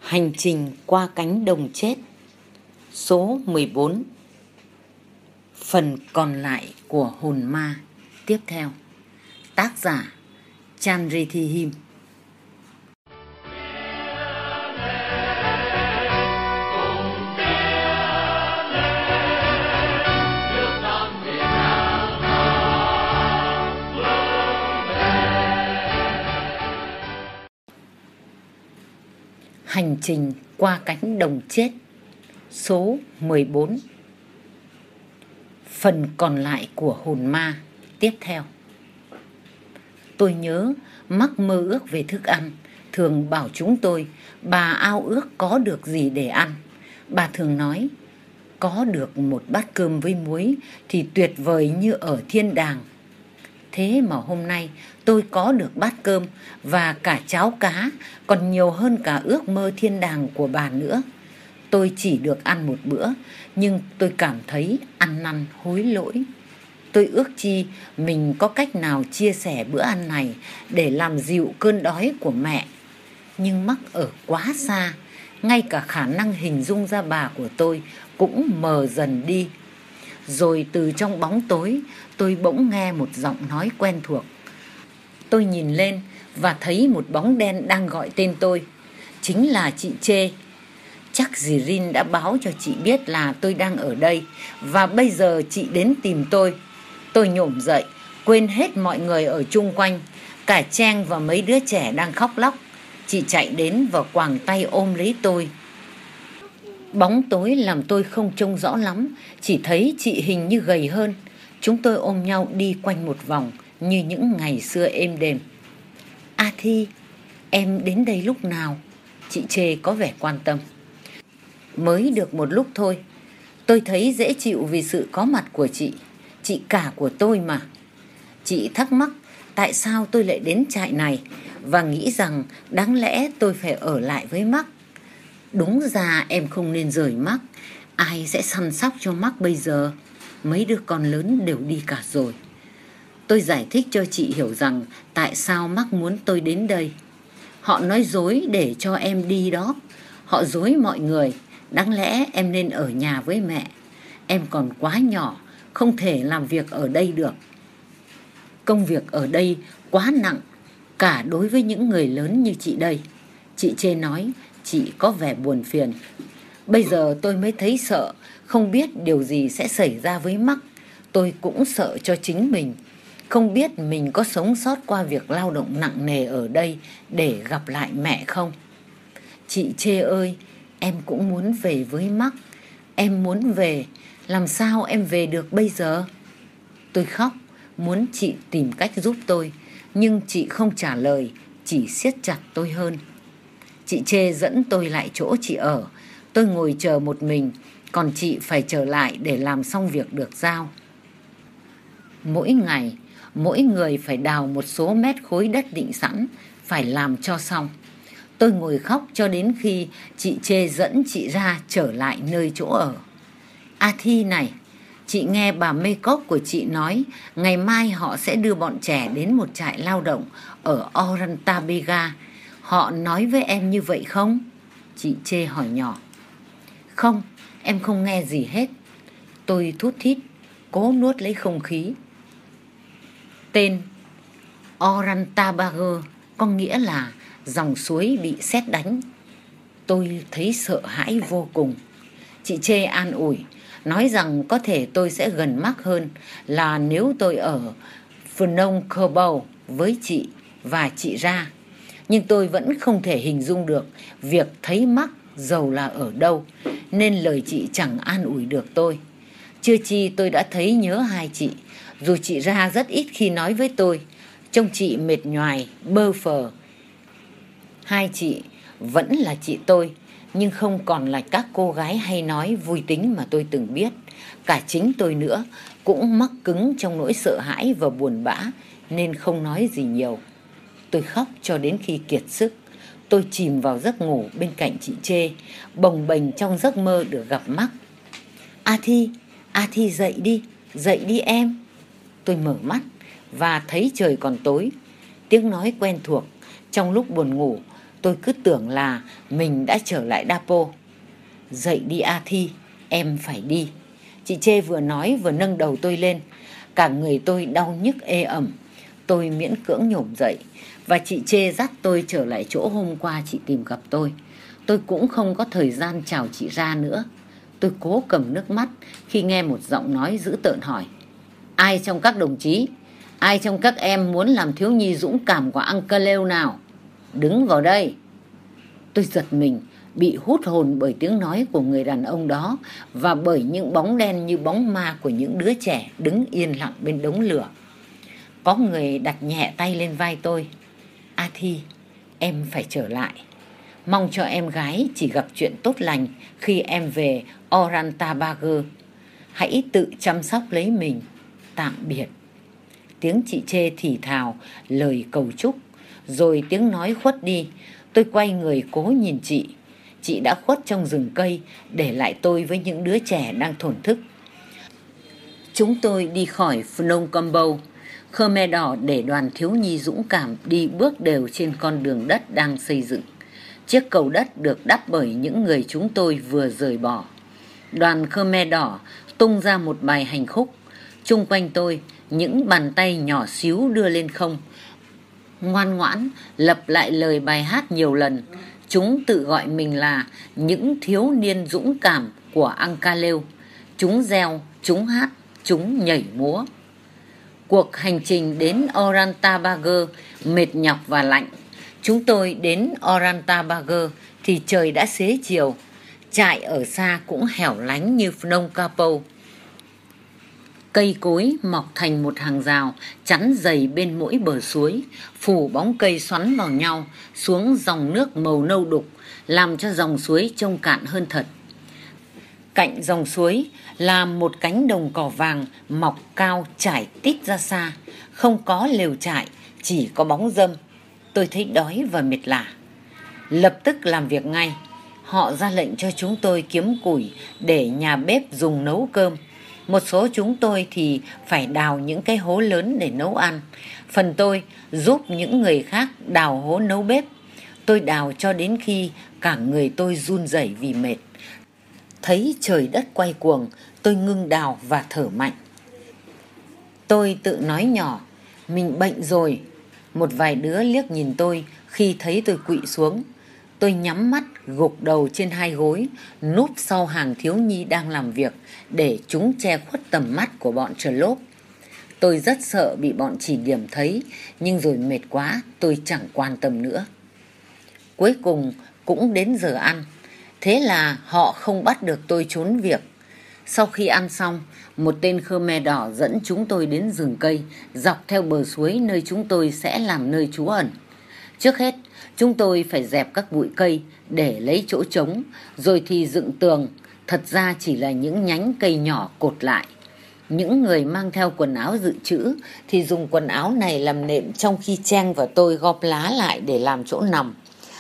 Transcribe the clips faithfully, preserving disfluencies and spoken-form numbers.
Hành trình qua cánh đồng chết. Số mười bốn. Phần còn lại của hồn ma tiếp theo. Tác giả Chandrithi Him. Hành trình qua cánh đồng chết. Số mười bốn. Phần còn lại của hồn ma tiếp theo. Tôi nhớ mắc mơ ước về thức ăn, thường bảo chúng tôi bà ao ước có được gì để ăn. Bà thường nói có được một bát cơm với muối thì tuyệt vời như ở thiên đàng. Thế mà hôm nay tôi có được bát cơm và cả cháo cá, còn nhiều hơn cả ước mơ thiên đàng của bà nữa. Tôi chỉ được ăn một bữa, nhưng tôi cảm thấy ăn năn hối lỗi. Tôi ước chi mình có cách nào chia sẻ bữa ăn này để làm dịu cơn đói của mẹ. Nhưng mắc ở quá xa, ngay cả khả năng hình dung ra bà của tôi cũng mờ dần đi. Rồi từ trong bóng tối, tôi bỗng nghe một giọng nói quen thuộc. Tôi nhìn lên và thấy một bóng đen đang gọi tên tôi. Chính là chị Chê. Chắc dì Rin đã báo cho chị biết là tôi đang ở đây, và bây giờ chị đến tìm tôi. Tôi nhổm dậy, quên hết mọi người ở chung quanh, cả Trang và mấy đứa trẻ đang khóc lóc. Chị chạy đến và quàng tay ôm lấy tôi. Bóng tối làm tôi không trông rõ lắm, chỉ thấy chị hình như gầy hơn. Chúng tôi ôm nhau đi quanh một vòng như những ngày xưa êm đềm. A Thi, em đến đây lúc nào? Chị Chê có vẻ quan tâm. Mới được một lúc thôi. Tôi thấy dễ chịu vì sự có mặt của chị. Chị cả của tôi mà. Chị thắc mắc tại sao tôi lại đến trại này và nghĩ rằng đáng lẽ tôi phải ở lại với Mắc. Đúng ra em không nên rời Mắc. Ai sẽ săn sóc cho Mắc bây giờ? Mấy đứa con lớn đều đi cả rồi. Tôi giải thích cho chị hiểu rằng tại sao Mắc muốn tôi đến đây. Họ nói dối để cho em đi đó. Họ dối mọi người. Đáng lẽ em nên ở nhà với mẹ. Em còn quá nhỏ, không thể làm việc ở đây được. Công việc ở đây quá nặng, cả đối với những người lớn như chị đây. Chị Chê nói, chị có vẻ buồn phiền. Bây giờ tôi mới thấy sợ, không biết điều gì sẽ xảy ra với Mắc. Tôi cũng sợ cho chính mình. Không biết mình có sống sót qua việc lao động nặng nề ở đây để gặp lại mẹ không. Chị Chê ơi, em cũng muốn về với Mắc. Em muốn về, làm sao em về được bây giờ? Tôi khóc, muốn chị tìm cách giúp tôi, nhưng chị không trả lời, chỉ siết chặt tôi hơn. Chị Chê dẫn tôi lại chỗ chị ở. Tôi ngồi chờ một mình, còn chị phải trở lại để làm xong việc được giao. Mỗi ngày, mỗi người phải đào một số mét khối đất định sẵn, phải làm cho xong. Tôi ngồi khóc cho đến khi chị Chê dẫn chị ra trở lại nơi chỗ ở. A Thi này, chị nghe bà mê cốc của chị nói ngày mai họ sẽ đưa bọn trẻ đến một trại lao động ở Orantabega. Họ nói với em như vậy không? Chị Chê hỏi nhỏ. Không, em không nghe gì hết. Tôi thút thít, cố nuốt lấy không khí. Tên Orantabega có nghĩa là dòng suối bị sét đánh. Tôi thấy sợ hãi vô cùng. Chị Chê an ủi, nói rằng có thể tôi sẽ gần Mắc hơn là nếu tôi ở Phnom Kerbau với chị và chị Ra. Nhưng tôi vẫn không thể hình dung được việc thấy Mắc dầu là ở đâu, nên lời chị chẳng an ủi được tôi. Chưa chi tôi đã thấy nhớ hai chị, dù chị Ra rất ít khi nói với tôi. Trông chị mệt nhoài, bơ phờ. Hai chị vẫn là chị tôi, nhưng không còn là các cô gái hay nói vui tính mà tôi từng biết. Cả chính tôi nữa cũng mắc cứng trong nỗi sợ hãi và buồn bã, nên không nói gì nhiều. Tôi khóc cho đến khi kiệt sức. Tôi chìm vào giấc ngủ bên cạnh chị Chê, bồng bềnh trong giấc mơ được gặp Mắc. A Thi, A Thi dậy đi, dậy đi em. Tôi mở mắt và thấy trời còn tối. Tiếng nói quen thuộc. Trong lúc buồn ngủ, Tôi cứ tưởng là mình đã trở lại Dapo. Dậy đi A Thi, em phải đi. Chị Chê vừa nói vừa nâng đầu tôi lên. Cả người tôi đau nhức ê ẩm. Tôi miễn cưỡng nhổm dậy và chị Chê dắt tôi trở lại chỗ hôm qua chị tìm gặp tôi. Tôi cũng không có thời gian chào chị ra nữa. Tôi cố cầm nước mắt khi nghe một giọng nói dữ tợn hỏi: ai trong các đồng chí, ai trong các em muốn làm thiếu nhi dũng cảm của Uncle Leo nào? Đứng vào đây. Tôi giật mình, bị hút hồn bởi tiếng nói của người đàn ông đó và bởi những bóng đen như bóng ma của những đứa trẻ đứng yên lặng bên đống lửa. Có người đặt nhẹ tay lên vai tôi. A Thi, em phải trở lại. Mong cho em gái chỉ gặp chuyện tốt lành khi em về Orantabago. Hãy tự chăm sóc lấy mình. Tạm biệt. Tiếng chị Chê thì thào lời cầu chúc, rồi tiếng nói khuất đi. Tôi quay người cố nhìn chị. Chị đã khuất trong rừng cây, để lại tôi với những đứa trẻ đang thổn thức. Chúng tôi đi khỏi Phnom Combo. Khmer Đỏ để đoàn thiếu nhi dũng cảm đi bước đều trên con đường đất đang xây dựng. Chiếc cầu đất được đắp bởi những người chúng tôi vừa rời bỏ. Đoàn Khmer Đỏ tung ra một bài hành khúc. Chung quanh tôi, những bàn tay nhỏ xíu đưa lên không, ngoan ngoãn lặp lại lời bài hát nhiều lần. Chúng tự gọi mình là những thiếu niên dũng cảm của Ankaleo. Chúng reo, chúng hát, chúng nhảy múa. Cuộc hành trình đến Orantabago mệt nhọc và lạnh. Chúng tôi đến Orantabago thì trời đã xế chiều. Trại ở xa cũng hẻo lánh như Phnom Kapo. Cây cối mọc thành một hàng rào chắn dày bên mỗi bờ suối, phủ bóng cây xoắn vào nhau xuống dòng nước màu nâu đục, làm cho dòng suối trông cạn hơn thật. Cạnh dòng suối là một cánh đồng cỏ vàng mọc cao trải tít ra xa, không có lều trại, chỉ có bóng râm. Tôi thấy đói và mệt lả. Lập tức làm việc ngay. Họ ra lệnh cho chúng tôi kiếm củi để nhà bếp dùng nấu cơm. Một số chúng tôi thì phải đào những cái hố lớn để nấu ăn. Phần tôi giúp những người khác đào hố nấu bếp. Tôi đào cho đến khi cả người tôi run rẩy vì mệt. Thấy trời đất quay cuồng, tôi ngưng đào và thở mạnh. Tôi tự nói nhỏ, mình bệnh rồi. Một vài đứa liếc nhìn tôi khi thấy tôi quỵ xuống. Tôi nhắm mắt, gục đầu trên hai gối, núp sau hàng thiếu nhi đang làm việc để chúng che khuất tầm mắt của bọn trờ lốp. Tôi rất sợ bị bọn chỉ điểm thấy, nhưng rồi mệt quá, tôi chẳng quan tâm nữa. Cuối cùng cũng đến giờ ăn. Thế là họ không bắt được tôi trốn việc. Sau khi ăn xong, một tên Khmer Đỏ dẫn chúng tôi đến rừng cây, dọc theo bờ suối nơi chúng tôi sẽ làm nơi trú ẩn. Trước hết, chúng tôi phải dẹp các bụi cây để lấy chỗ trống, rồi thì dựng tường. Thật ra chỉ là những nhánh cây nhỏ cột lại. Những người mang theo quần áo dự trữ thì dùng quần áo này làm nệm, trong khi Cheng và tôi góp lá lại để làm chỗ nằm.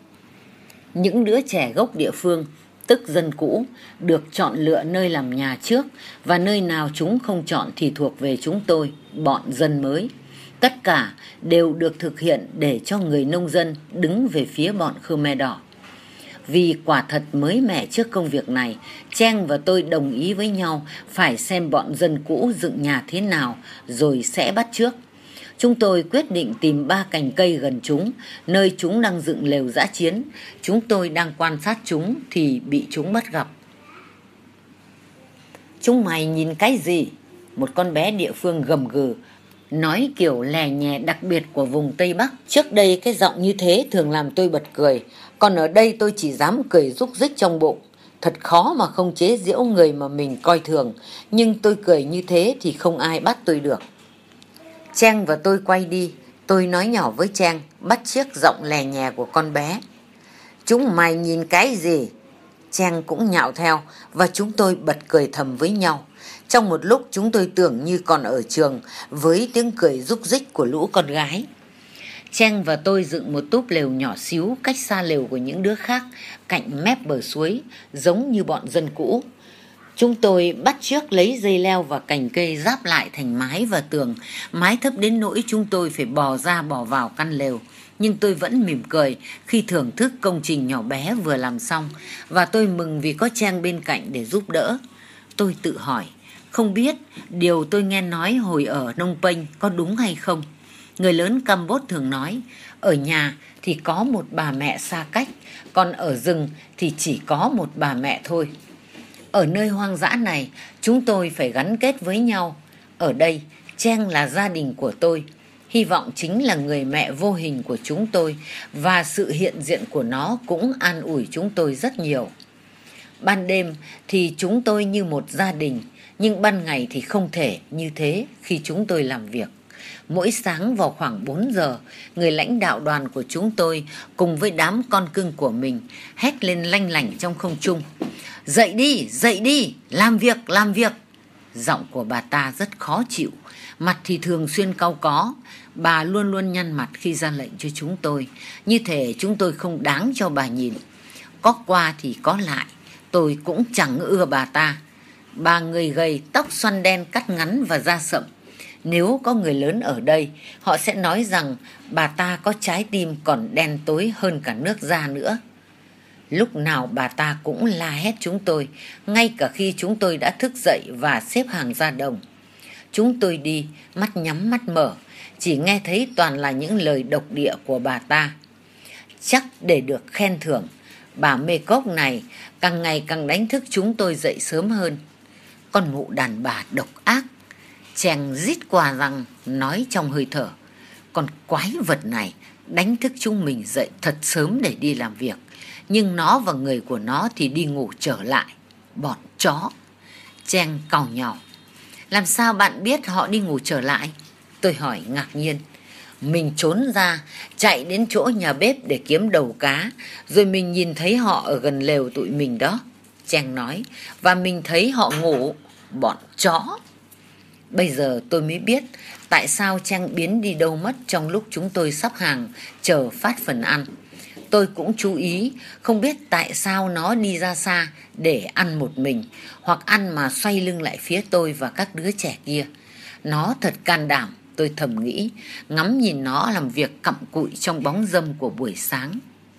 Những đứa trẻ gốc địa phương, tức dân cũ, được chọn lựa nơi làm nhà trước, và nơi nào chúng không chọn thì thuộc về chúng tôi, bọn dân mới. Tất cả đều được thực hiện để cho người nông dân đứng về phía bọn Khmer Đỏ. Vì quả thật mới mẻ trước công việc này, Cheng và tôi đồng ý với nhau phải xem bọn dân cũ dựng nhà thế nào rồi sẽ bắt chước. Chúng tôi quyết định tìm ba cành cây gần chúng, nơi chúng đang dựng lều dã chiến. Chúng tôi đang quan sát chúng thì bị chúng bắt gặp. Chúng mày nhìn cái gì? Một con bé địa phương gầm gừ, nói kiểu lè nhè đặc biệt của vùng Tây Bắc. Trước đây cái giọng như thế thường làm tôi bật cười, còn ở đây tôi chỉ dám cười rúc rích trong bụng. Thật khó mà không chế giễu người mà mình coi thường, nhưng tôi cười như thế thì không ai bắt tôi được. Cheng và tôi quay đi. Tôi nói nhỏ với Cheng, bắt chước giọng lè nhè của con bé. Chúng mày nhìn cái gì? Cheng cũng nhạo theo, và chúng tôi bật cười thầm với nhau. Trong một lúc chúng tôi tưởng như còn ở trường, với tiếng cười rúc rích của lũ con gái. Cheng và tôi dựng một túp lều nhỏ xíu cách xa lều của những đứa khác, cạnh mép bờ suối, giống như bọn dân cũ. Chúng tôi bắt chước lấy dây leo và cành cây ráp lại thành mái và tường, mái thấp đến nỗi chúng tôi phải bò ra bò vào căn lều. nhưng tôi vẫn mỉm cười khi thưởng thức công trình nhỏ bé vừa làm xong, và tôi mừng vì có Trang bên cạnh để giúp đỡ. Tôi tự hỏi, không biết điều tôi nghe nói hồi ở Phnom Penh có đúng hay không. Người lớn Campuchia thường nói, ở nhà thì có một bà mẹ xa cách, còn ở rừng thì chỉ có một bà mẹ thôi. Ở nơi hoang dã này, chúng tôi phải gắn kết với nhau. Ở đây, Trang là gia đình của tôi. Hy vọng chính là người mẹ vô hình của chúng tôi, và sự hiện diện của nó cũng an ủi chúng tôi rất nhiều. Ban đêm thì chúng tôi như một gia đình, nhưng ban ngày thì không thể như thế khi chúng tôi làm việc. Mỗi sáng vào khoảng bốn giờ, người lãnh đạo đoàn của chúng tôi cùng với đám con cưng của mình hét lên lanh lảnh trong không trung. Dậy đi, dậy đi, làm việc, làm việc. Giọng của bà ta rất khó chịu, mặt thì thường xuyên cau có. Bà luôn luôn nhăn mặt khi ra lệnh cho chúng tôi, như thể chúng tôi không đáng cho bà nhìn. Có qua thì có lại, tôi cũng chẳng ưa bà ta. Bà người gầy, tóc xoăn đen cắt ngắn và da sậm. Nếu có người lớn ở đây, họ sẽ nói rằng bà ta có trái tim còn đen tối hơn cả nước da nữa. Lúc nào bà ta cũng la hét chúng tôi, ngay cả khi chúng tôi đã thức dậy và xếp hàng ra đồng. Chúng tôi đi, mắt nhắm mắt mở, chỉ nghe thấy toàn là những lời độc địa của bà ta. Chắc để được khen thưởng, bà mê cốc này càng ngày càng đánh thức chúng tôi dậy sớm hơn. Con mụ đàn bà độc ác. Chàng rít qua răng nói trong hơi thở. Con quái vật này đánh thức chúng mình dậy thật sớm để đi làm việc, nhưng nó và người của nó thì đi ngủ trở lại. Bọn chó. Chàng càu nhàu. Làm sao bạn biết họ đi ngủ trở lại? Tôi hỏi ngạc nhiên. Mình trốn ra, chạy đến chỗ nhà bếp để kiếm đầu cá, rồi mình nhìn thấy họ ở gần lều tụi mình đó. Chàng nói. Và mình thấy họ ngủ. Bọn chó. Bây giờ tôi mới biết tại sao Trang biến đi đâu mất trong lúc chúng tôi sắp hàng chờ phát phần ăn. Tôi cũng chú ý, không biết tại sao nó đi ra xa để ăn một mình, hoặc ăn mà xoay lưng lại phía tôi và các đứa trẻ kia. Nó thật can đảm, tôi thầm nghĩ, ngắm nhìn nó làm việc cặm cụi trong bóng râm của buổi sáng.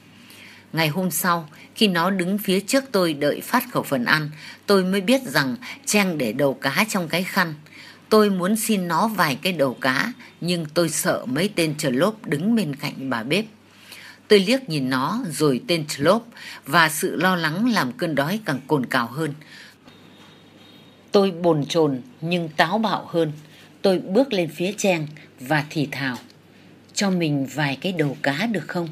Ngày hôm sau, khi nó đứng phía trước tôi đợi phát khẩu phần ăn, tôi mới biết rằng Trang để đầu cá trong cái khăn. Tôi muốn xin nó vài cái đầu cá, nhưng tôi sợ mấy tên trờ lốp đứng bên cạnh bà bếp. Tôi liếc nhìn nó rồi tên trờ lốp, và sự lo lắng làm cơn đói càng cồn cào hơn. Tôi bồn chồn nhưng táo bạo hơn. Tôi bước lên phía Trang và thì thào. Cho mình vài cái đầu cá được không?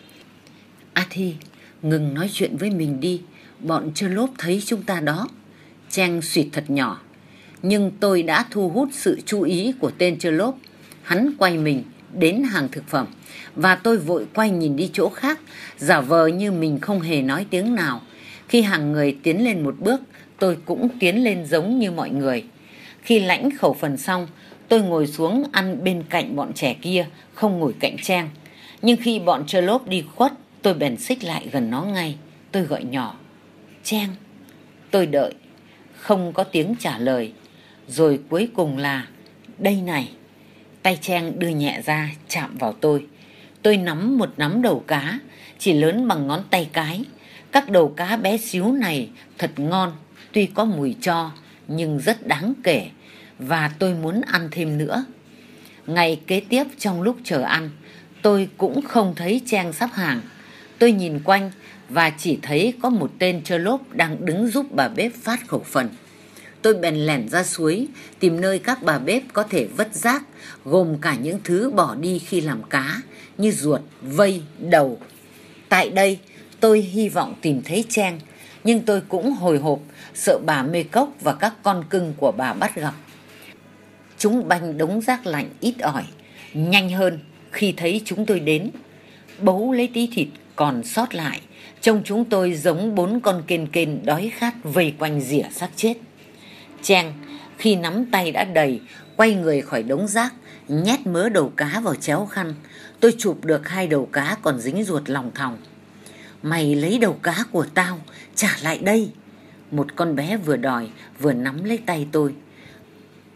A Thi, ngừng nói chuyện với mình đi. Bọn trờ lốp thấy chúng ta đó. Trang suýt thật nhỏ. Nhưng tôi đã thu hút sự chú ý của tên trờ lốp. Hắn quay mình đến hàng thực phẩm, và tôi vội quay nhìn đi chỗ khác, giả vờ như mình không hề nói tiếng nào. Khi hàng người tiến lên một bước, tôi cũng tiến lên giống như mọi người. Khi lãnh khẩu phần xong, tôi ngồi xuống ăn bên cạnh bọn trẻ kia, không ngồi cạnh Trang. Nhưng khi bọn trờ lốp đi khuất, tôi bèn xích lại gần nó ngay. Tôi gọi nhỏ. Trang. Tôi đợi. Không có tiếng trả lời. Rồi cuối cùng là đây này. Tay Trang đưa nhẹ ra chạm vào tôi. Tôi nắm một nắm đầu cá, chỉ lớn bằng ngón tay cái. Các đầu cá bé xíu này thật ngon, tuy có mùi tro nhưng rất đáng kể, và tôi muốn ăn thêm nữa. Ngày kế tiếp trong lúc chờ ăn, tôi cũng không thấy Trang sắp hàng. Tôi nhìn quanh và chỉ thấy có một tên trờ lốp đang đứng giúp bà bếp phát khẩu phần. Tôi bèn lẻn ra suối, tìm nơi các bà bếp có thể vất rác, gồm cả những thứ bỏ đi khi làm cá, như ruột, vây, đầu. Tại đây, tôi hy vọng tìm thấy Trang, nhưng tôi cũng hồi hộp, sợ bà Mê Cốc và các con cưng của bà bắt gặp. Chúng banh đống rác lạnh ít ỏi, nhanh hơn khi thấy chúng tôi đến. Bấu lấy tí thịt còn sót lại, trông chúng tôi giống bốn con kên kên đói khát vây quanh rỉa xác chết. Trang, khi nắm tay đã đầy, quay người khỏi đống rác, nhét mớ đầu cá vào chéo khăn. Tôi chụp được hai đầu cá còn dính ruột lòng thòng. Mày lấy đầu cá của tao, trả lại đây. Một con bé vừa đòi, vừa nắm lấy tay tôi.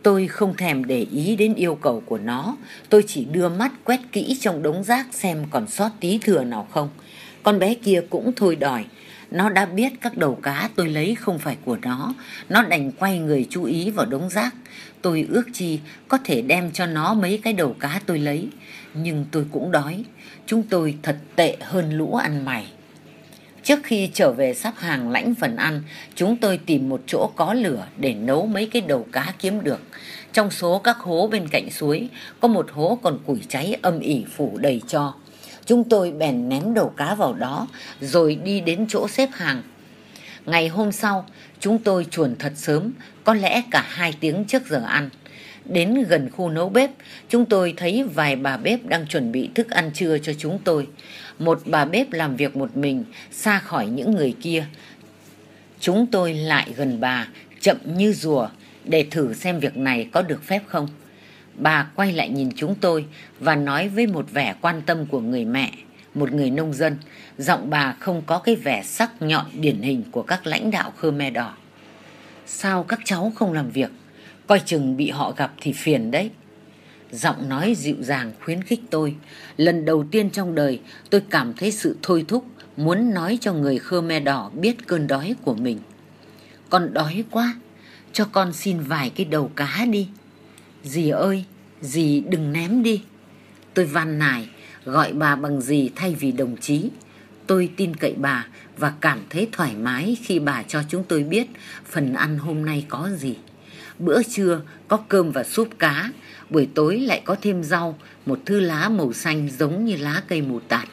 Tôi không thèm để ý đến yêu cầu của nó. Tôi chỉ đưa mắt quét kỹ trong đống rác xem còn sót tí thừa nào không. Con bé kia cũng thôi đòi. Nó đã biết các đầu cá tôi lấy không phải của nó. Nó đành quay người chú ý vào đống rác. Tôi ước chi có thể đem cho nó mấy cái đầu cá tôi lấy. Nhưng tôi cũng đói. Chúng tôi thật tệ hơn lũ ăn mày. Trước khi trở về sắp hàng lãnh phần ăn, chúng tôi tìm một chỗ có lửa để nấu mấy cái đầu cá kiếm được. Trong số các hố bên cạnh suối, có một hố còn củi cháy âm ỉ phủ đầy tro. Chúng tôi bèn ném đầu cá vào đó, rồi đi đến chỗ xếp hàng. Ngày hôm sau, chúng tôi chuồn thật sớm, có lẽ cả hai tiếng trước giờ ăn. Đến gần khu nấu bếp, chúng tôi thấy vài bà bếp đang chuẩn bị thức ăn trưa cho chúng tôi. Một bà bếp làm việc một mình, xa khỏi những người kia. Chúng tôi lại gần bà, chậm như rùa, để thử xem việc này có được phép không. Bà quay lại nhìn chúng tôi và nói với một vẻ quan tâm của người mẹ, một người nông dân. Giọng bà không có cái vẻ sắc nhọn điển hình của các lãnh đạo Khmer Đỏ. Sao các cháu không làm việc? Coi chừng bị họ gặp thì phiền đấy. Giọng nói dịu dàng khuyến khích tôi. Lần đầu tiên trong đời tôi cảm thấy sự thôi thúc, muốn nói cho người Khmer Đỏ biết cơn đói của mình. Con đói quá, cho con xin vài cái đầu cá đi. Dì ơi, dì đừng ném đi. Tôi van nài, gọi bà bằng dì thay vì đồng chí. Tôi tin cậy bà và cảm thấy thoải mái khi bà cho chúng tôi biết phần ăn hôm nay có gì. Bữa trưa có cơm và súp cá, buổi tối lại có thêm rau, một thứ lá màu xanh giống như lá cây mù tạt.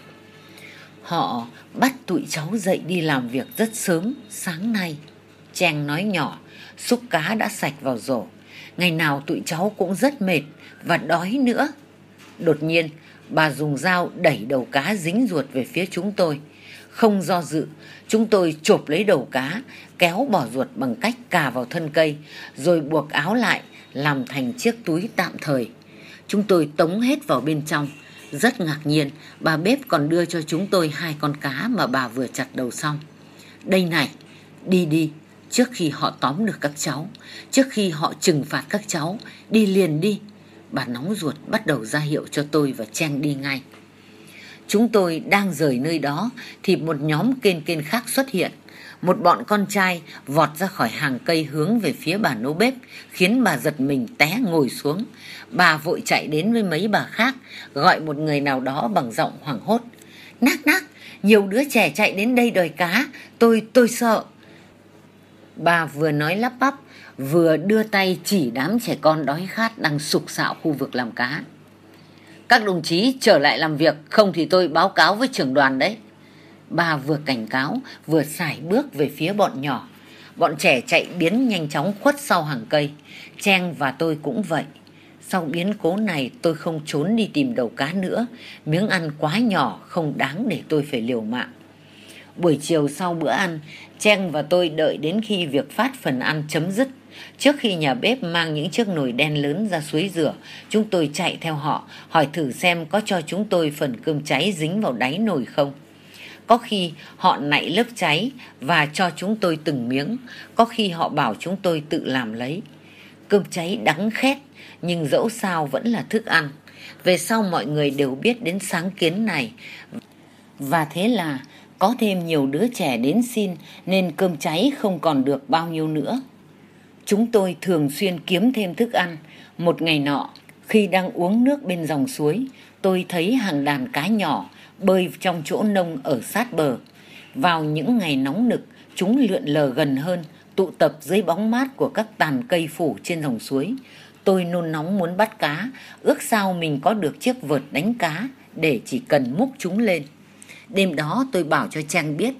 Họ bắt tụi cháu dậy đi làm việc rất sớm sáng nay. Cheng nói nhỏ, súp cá đã sạch vào rổ. Ngày nào tụi cháu cũng rất mệt và đói nữa. Đột nhiên, bà dùng dao đẩy đầu cá dính ruột về phía chúng tôi. Không do dự, chúng tôi chộp lấy đầu cá, kéo bỏ ruột bằng cách cà vào thân cây, rồi buộc áo lại, làm thành chiếc túi tạm thời. Chúng tôi tống hết vào bên trong. Rất ngạc nhiên, bà bếp còn đưa cho chúng tôi hai con cá mà bà vừa chặt đầu xong. Đây này, đi đi, trước khi họ tóm được các cháu, trước khi họ trừng phạt các cháu, đi liền đi. Bà nóng ruột bắt đầu ra hiệu cho tôi và Cheng đi ngay. Chúng tôi đang rời nơi đó thì một nhóm kên kên khác xuất hiện. Một bọn con trai vọt ra khỏi hàng cây hướng về phía bà nấu bếp, khiến bà giật mình té ngồi xuống. Bà vội chạy đến với mấy bà khác, gọi một người nào đó bằng giọng hoảng hốt. Nác nác, nhiều đứa trẻ chạy đến đây đòi cá, tôi, tôi sợ. Bà vừa nói lắp bắp, vừa đưa tay chỉ đám trẻ con đói khát đang sục sạo khu vực làm cá. Các đồng chí trở lại làm việc, không thì tôi báo cáo với trưởng đoàn đấy. Bà vừa cảnh cáo, vừa sải bước về phía bọn nhỏ. Bọn trẻ chạy biến nhanh chóng khuất sau hàng cây. Cheng và tôi cũng vậy. Sau biến cố này tôi không trốn đi tìm đầu cá nữa. Miếng ăn quá nhỏ, không đáng để tôi phải liều mạng. Buổi chiều sau bữa ăn, Cheng và tôi đợi đến khi việc phát phần ăn chấm dứt. Trước khi nhà bếp mang những chiếc nồi đen lớn ra suối rửa, chúng tôi chạy theo họ, hỏi thử xem có cho chúng tôi phần cơm cháy dính vào đáy nồi không. Có khi họ nạy lớp cháy và cho chúng tôi từng miếng, có khi họ bảo chúng tôi tự làm lấy. Cơm cháy đắng khét, nhưng dẫu sao vẫn là thức ăn. Về sau mọi người đều biết đến sáng kiến này. Và thế là có thêm nhiều đứa trẻ đến xin nên cơm cháy không còn được bao nhiêu nữa. Chúng tôi thường xuyên kiếm thêm thức ăn. Một ngày nọ, khi đang uống nước bên dòng suối, tôi thấy hàng đàn cá nhỏ bơi trong chỗ nông ở sát bờ. Vào những ngày nóng nực, chúng lượn lờ gần hơn, tụ tập dưới bóng mát của các tàn cây phủ trên dòng suối. Tôi nôn nóng muốn bắt cá, ước sao mình có được chiếc vợt đánh cá để chỉ cần múc chúng lên. Đêm đó tôi bảo cho Trang biết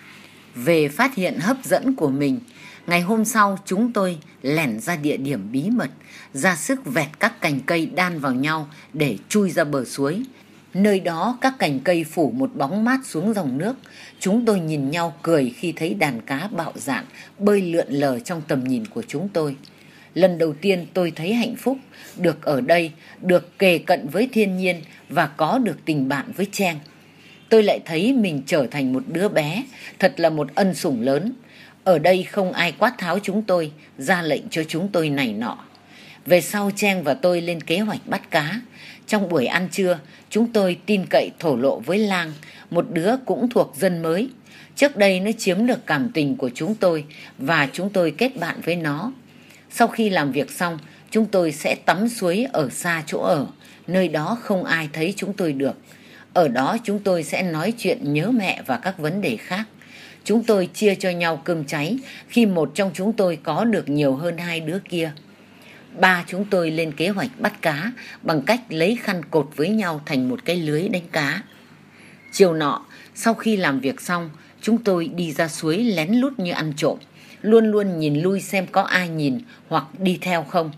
về phát hiện hấp dẫn của mình. Ngày hôm sau chúng tôi lẻn ra địa điểm bí mật, ra sức vẹt các cành cây đan vào nhau để chui ra bờ suối. Nơi đó các cành cây phủ một bóng mát xuống dòng nước. Chúng tôi nhìn nhau cười khi thấy đàn cá bạo dạn bơi lượn lờ trong tầm nhìn của chúng tôi. Lần đầu tiên tôi thấy hạnh phúc, được ở đây, được kề cận với thiên nhiên và có được tình bạn với Trang. Tôi lại thấy mình trở thành một đứa bé, thật là một ân sủng lớn. Ở đây không ai quát tháo chúng tôi, ra lệnh cho chúng tôi này nọ. Về sau Trang và tôi lên kế hoạch bắt cá. Trong buổi ăn trưa, chúng tôi tin cậy thổ lộ với Lang, một đứa cũng thuộc dân mới. Trước đây nó chiếm được cảm tình của chúng tôi và chúng tôi kết bạn với nó. Sau khi làm việc xong, chúng tôi sẽ tắm suối ở xa chỗ ở, nơi đó không ai thấy chúng tôi được. Ở đó chúng tôi sẽ nói chuyện nhớ mẹ và các vấn đề khác. Chúng tôi chia cho nhau cơm cháy khi một trong chúng tôi có được nhiều hơn hai đứa kia. Ba chúng tôi lên kế hoạch bắt cá bằng cách lấy khăn cột với nhau thành một cái lưới đánh cá. Chiều nọ, sau khi làm việc xong, chúng tôi đi ra suối lén lút như ăn trộm, luôn luôn nhìn lui xem có ai nhìn hoặc đi theo không.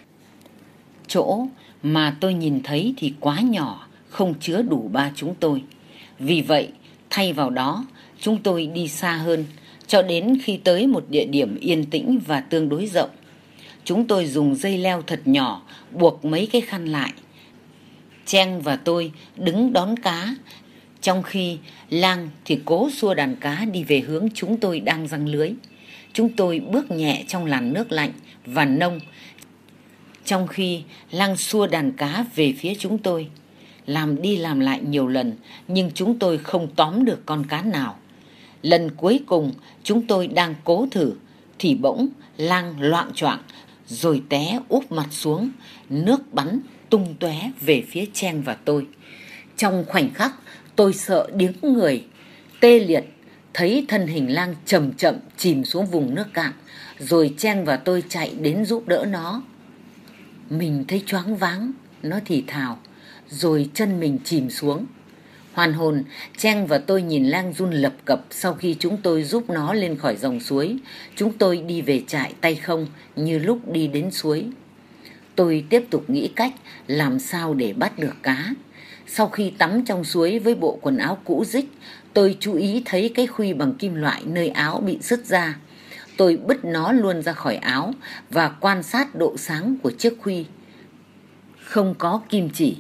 Chỗ mà tôi nhìn thấy thì quá nhỏ, không chứa đủ ba chúng tôi. Vì vậy, thay vào đó, chúng tôi đi xa hơn, cho đến khi tới một địa điểm yên tĩnh và tương đối rộng. Chúng tôi dùng dây leo thật nhỏ buộc mấy cái khăn lại. Trang và tôi đứng đón cá, trong khi Lang thì cố xua đàn cá đi về hướng chúng tôi đang giăng lưới. Chúng tôi bước nhẹ trong làn nước lạnh và nông, trong khi Lang xua đàn cá về phía chúng tôi. Làm đi làm lại nhiều lần, nhưng chúng tôi không tóm được con cá nào. Lần cuối cùng chúng tôi đang cố thử, thì bỗng Lang loạng choạng rồi té úp mặt xuống, nước bắn tung tóe về phía Trang và tôi. Trong khoảnh khắc, tôi sợ điếng người, tê liệt, thấy thân hình Lang chậm chậm chìm xuống vùng nước cạn, rồi Trang và tôi chạy đến giúp đỡ nó. Mình thấy choáng váng, nó thì thào, rồi chân mình chìm xuống. Hoàn hồn, Trang và tôi nhìn Lang run lập cập sau khi chúng tôi giúp nó lên khỏi dòng suối. Chúng tôi đi về trại tay không như lúc đi đến suối. Tôi tiếp tục nghĩ cách làm sao để bắt được cá. Sau khi tắm trong suối với bộ quần áo cũ rích, tôi chú ý thấy cái khuy bằng kim loại nơi áo bị sứt ra. Tôi bứt nó luôn ra khỏi áo và quan sát độ sáng của chiếc khuy. Không có kim chỉ,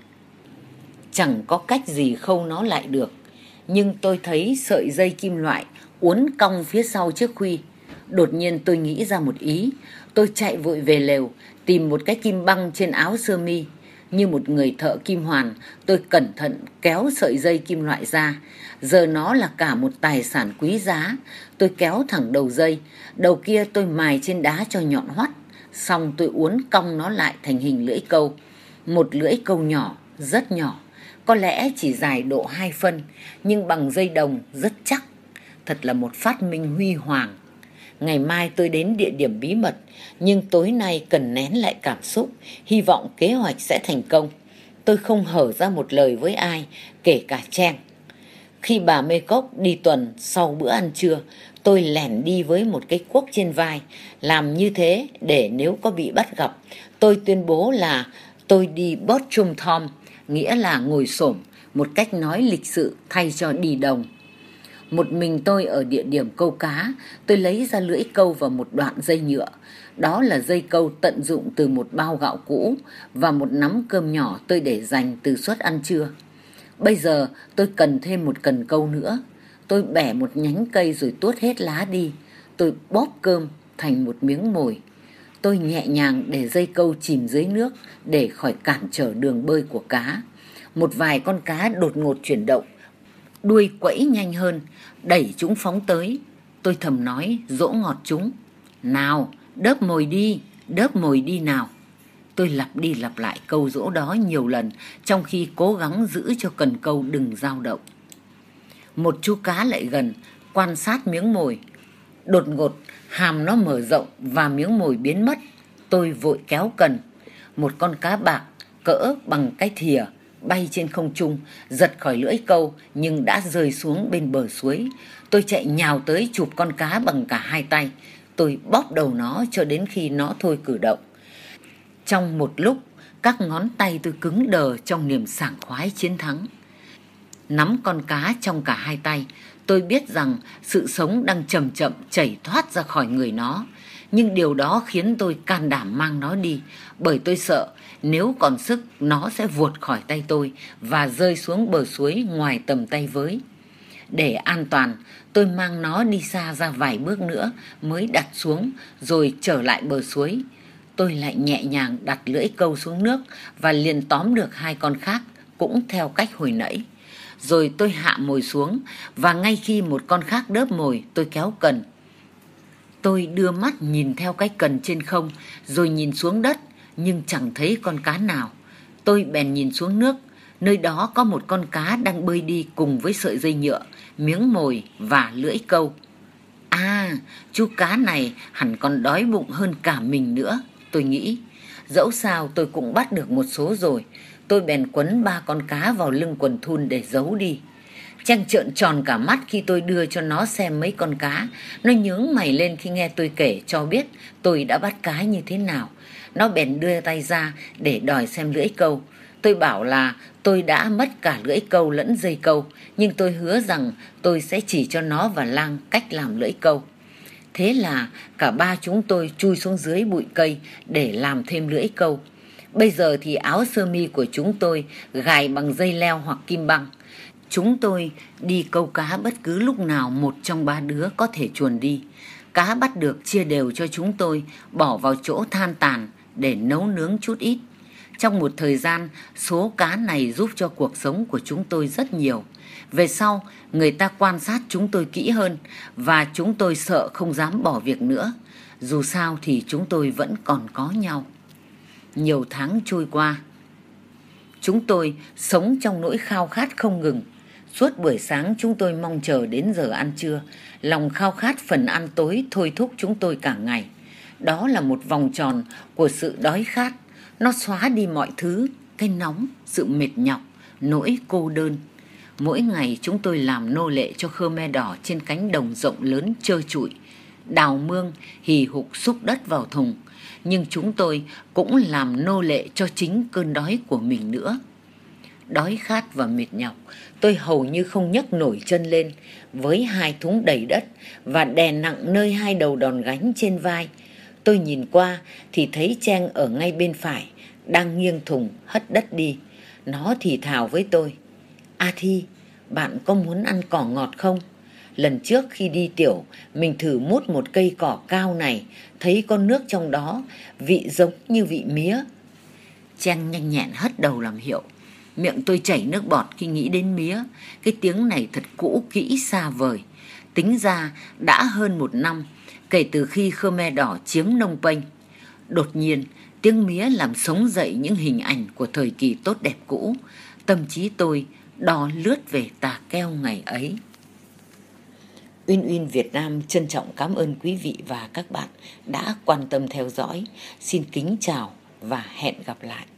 chẳng có cách gì khâu nó lại được. Nhưng tôi thấy sợi dây kim loại uốn cong phía sau chiếc khuy. Đột nhiên tôi nghĩ ra một ý. Tôi chạy vội về lều, tìm một cái kim băng trên áo sơ mi. Như một người thợ kim hoàn, tôi cẩn thận kéo sợi dây kim loại ra. Giờ nó là cả một tài sản quý giá. Tôi kéo thẳng đầu dây, đầu kia tôi mài trên đá cho nhọn hoắt. Xong tôi uốn cong nó lại thành hình lưỡi câu. Một lưỡi câu nhỏ, rất nhỏ, có lẽ chỉ dài độ hai phân, nhưng bằng dây đồng rất chắc. Thật là một phát minh huy hoàng. Ngày mai tôi đến địa điểm bí mật, nhưng tối nay cần nén lại cảm xúc, hy vọng kế hoạch sẽ thành công. Tôi không hở ra một lời với ai, kể cả Trang. Khi bà Mê Cốc đi tuần sau bữa ăn trưa, tôi lẻn đi với một cái cuốc trên vai. Làm như thế để nếu có bị bắt gặp, tôi tuyên bố là tôi đi Bottom Tom, nghĩa là ngồi xổm, một cách nói lịch sự thay cho đi đồng. Một mình tôi ở địa điểm câu cá, tôi lấy ra lưỡi câu và một đoạn dây nhựa. Đó là dây câu tận dụng từ một bao gạo cũ và một nắm cơm nhỏ tôi để dành từ suất ăn trưa. Bây giờ tôi cần thêm một cần câu nữa. Tôi bẻ một nhánh cây rồi tuốt hết lá đi. Tôi bóp cơm thành một miếng mồi. Tôi nhẹ nhàng để dây câu chìm dưới nước để khỏi cản trở đường bơi của cá. Một vài con cá đột ngột chuyển động, đuôi quẫy nhanh hơn, đẩy chúng phóng tới. Tôi thầm nói dỗ ngọt chúng: nào, đớp mồi đi, đớp mồi đi nào. Tôi lặp đi lặp lại câu dỗ đó nhiều lần, trong khi cố gắng giữ cho cần câu đừng dao động. Một chú cá lại gần, quan sát miếng mồi. Đột ngột, hàm nó mở rộng và miếng mồi biến mất. Tôi vội kéo cần. Một con cá bạc cỡ bằng cái thìa bay trên không trung, giật khỏi lưỡi câu nhưng đã rơi xuống bên bờ suối. Tôi chạy nhào tới chụp con cá bằng cả hai tay. Tôi bóp đầu nó cho đến khi nó thôi cử động. Trong một lúc, các ngón tay tôi cứng đờ trong niềm sảng khoái chiến thắng. Nắm con cá trong cả hai tay, tôi biết rằng sự sống đang chậm chậm chảy thoát ra khỏi người nó. Nhưng điều đó khiến tôi can đảm mang nó đi, bởi tôi sợ nếu còn sức nó sẽ vuột khỏi tay tôi và rơi xuống bờ suối ngoài tầm tay với. Để an toàn, tôi mang nó đi xa ra vài bước nữa mới đặt xuống rồi trở lại bờ suối. Tôi lại nhẹ nhàng đặt lưỡi câu xuống nước và liền tóm được hai con khác, cũng theo cách hồi nãy. Rồi tôi hạ mồi xuống, và ngay khi một con khác đớp mồi, tôi kéo cần. Tôi đưa mắt nhìn theo cái cần trên không, rồi nhìn xuống đất, nhưng chẳng thấy con cá nào. Tôi bèn nhìn xuống nước, nơi đó có một con cá đang bơi đi cùng với sợi dây nhựa, miếng mồi và lưỡi câu. À, chú cá này hẳn còn đói bụng hơn cả mình nữa, tôi nghĩ. Dẫu sao tôi cũng bắt được một số rồi. Tôi bèn quấn ba con cá vào lưng quần thun để giấu đi. Chàng trợn tròn cả mắt khi tôi đưa cho nó xem mấy con cá. Nó nhướng mày lên khi nghe tôi kể cho biết tôi đã bắt cá như thế nào. Nó bèn đưa tay ra để đòi xem lưỡi câu. Tôi bảo là tôi đã mất cả lưỡi câu lẫn dây câu, nhưng tôi hứa rằng tôi sẽ chỉ cho nó và Lang cách làm lưỡi câu. Thế là cả ba chúng tôi chui xuống dưới bụi cây để làm thêm lưỡi câu. Bây giờ thì áo sơ mi của chúng tôi gài bằng dây leo hoặc kim băng. Chúng tôi đi câu cá bất cứ lúc nào một trong ba đứa có thể chuồn đi. Cá bắt được chia đều cho chúng tôi, bỏ vào chỗ than tàn để nấu nướng chút ít. Trong một thời gian, số cá này giúp cho cuộc sống của chúng tôi rất nhiều. Về sau, người ta quan sát chúng tôi kỹ hơn, và chúng tôi sợ không dám bỏ việc nữa. Dù sao thì chúng tôi vẫn còn có nhau. Nhiều tháng trôi qua, chúng tôi sống trong nỗi khao khát không ngừng. Suốt buổi sáng chúng tôi mong chờ đến giờ ăn trưa. Lòng khao khát phần ăn tối thôi thúc chúng tôi cả ngày. Đó là một vòng tròn của sự đói khát. Nó xóa đi mọi thứ, cái nóng, sự mệt nhọc, nỗi cô đơn. Mỗi ngày chúng tôi làm nô lệ cho Khmer Đỏ trên cánh đồng rộng lớn trơ trụi, đào mương, hì hục xúc đất vào thùng. Nhưng chúng tôi cũng làm nô lệ cho chính cơn đói của mình nữa. Đói khát và mệt nhọc, tôi hầu như không nhấc nổi chân lên với hai thúng đầy đất và đè nặng nơi hai đầu đòn gánh trên vai. Tôi nhìn qua thì thấy Trang ở ngay bên phải, đang nghiêng thùng hất đất đi. Nó thì thào với tôi: "A Thi, bạn có muốn ăn cỏ ngọt không? Lần trước khi đi tiểu, mình thử mút một cây cỏ cao này, thấy con nước trong đó, vị giống như vị mía." Trang nhanh nhẹn hất đầu làm hiệu. Miệng tôi chảy nước bọt khi nghĩ đến mía. Cái tiếng này thật cũ kỹ xa vời. Tính ra đã hơn một năm kể từ khi Khmer Đỏ chiếm Phnom Penh. Đột nhiên, tiếng mía làm sống dậy những hình ảnh của thời kỳ tốt đẹp cũ. Tâm trí tôi đò lướt về Tà Keo ngày ấy. Uyên Uyên Việt Nam trân trọng cảm ơn quý vị và các bạn đã quan tâm theo dõi. Xin kính chào và hẹn gặp lại.